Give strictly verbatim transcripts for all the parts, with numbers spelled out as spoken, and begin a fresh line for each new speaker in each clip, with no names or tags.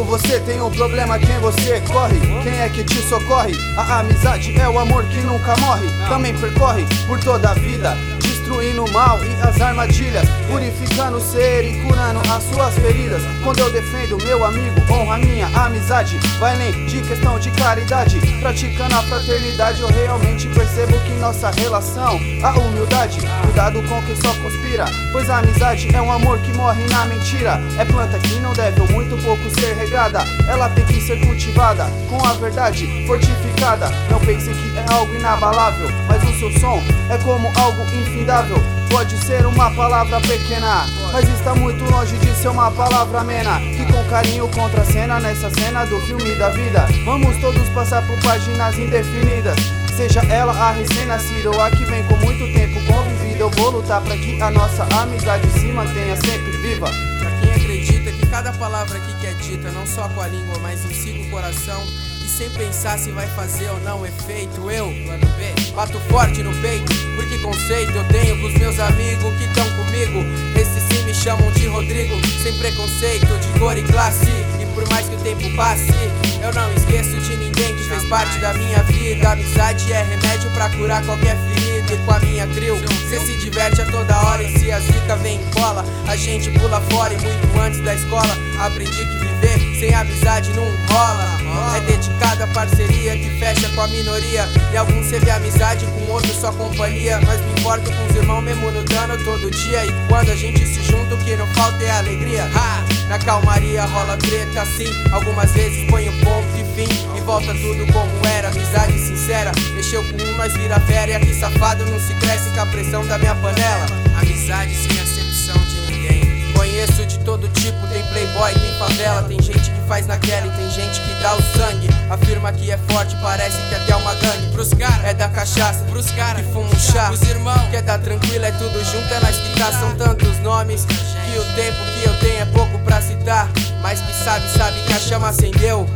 você tem um problema, quem você corre? Quem é que te socorre? A amizade é o amor que nunca morre. Também percorre por toda a vida, destruindo o mal e as armadilhas, purificando o ser e curando as suas feridas. Quando eu defendo meu amigo, honro a minha amizade. Vai além de questão de caridade, praticando a fraternidade. Eu realmente percebo que nossa relação, a humildade, cuidado com quem só conspira, pois a amizade é um amor que morre na mentira. É planta que não deve ou muito pouco ser regada, ela tem que ser cultivada com a verdade fortificada. Não pense que é algo inabalável, mas o seu som é como algo infindável. Pode ser uma palavra pequena, mas está muito longe de ser uma palavra amena, que com carinho contracena nessa cena do filme da vida. Vamos todos passar por páginas indefinidas, seja ela a recém-nascida ou a que vem com muito tempo convivida. Eu vou lutar pra que a nossa amizade se mantenha sempre viva.
Pra quem acredita que cada palavra aqui que é dita, não só com a língua, mas em si com o coração, e sem pensar se vai fazer ou não efeito, eu, plano B, bato forte no peito, porque conceito eu tenho com os meus amigos que estão comigo. Esses sim me chamam de Rodrigo, sem preconceito de cor e classe. E por mais que o tempo passe, eu não esqueço de ninguém que fez parte da minha vida. Amizade é remédio pra curar qualquer ferida. E com a minha crew, cê se diverte a toda hora. E se a zica vem em bola, a gente pula fora. E muito antes da escola, aprendi que viver sem amizade não rola. É dedicada a parceria que fecha com a minoria. E alguns cê vê amizade, com outros só companhia. Mas me importo com os irmãos mesmo no dano todo dia. E quando a gente se junta, o que não falta é alegria. Ha! Na calmaria rola treta sim, algumas vezes põe um ponto e fim, e volta tudo como era, amizade sincera. Mexeu com um, nós vira fera, e aqui safado não se cresce com a pressão da minha panela. Amizade sem acepção de ninguém. Conheço de todo tipo, tem playboy, tem favela, tem gente que faz naquela e tem gente que dá o sangue. Afirma que é forte, parece que até uma gangue. Pros caras é da cachaça, pros caras que fumam chá. Os irmãos que é da tranquila, é tudo junto, é nós que tá. São tantos nomes que o tempo que eu tenho é pouco pra citar. Mas que sabe, sabe que a chama acendeu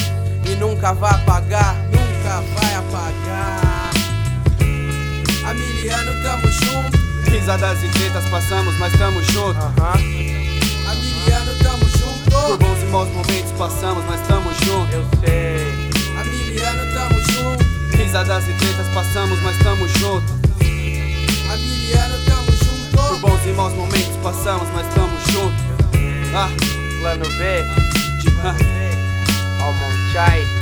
e nunca vai apagar, nunca vai apagar. Amiliano, tamo junto.
Risadas e tretas passamos, mas tamo junto.
uh-huh. Amiliano, tamo junto.
Por bons e maus momentos passamos, mas tamo junto.
Eu sei. Amiliano, tamo junto.
Risadas e tretas passamos, mas tamo junto.
Amiliano, tamo junto.
Por bons e maus momentos passamos, mas tamo junto. Ah,
plano B,
de, ah.
Almonchai.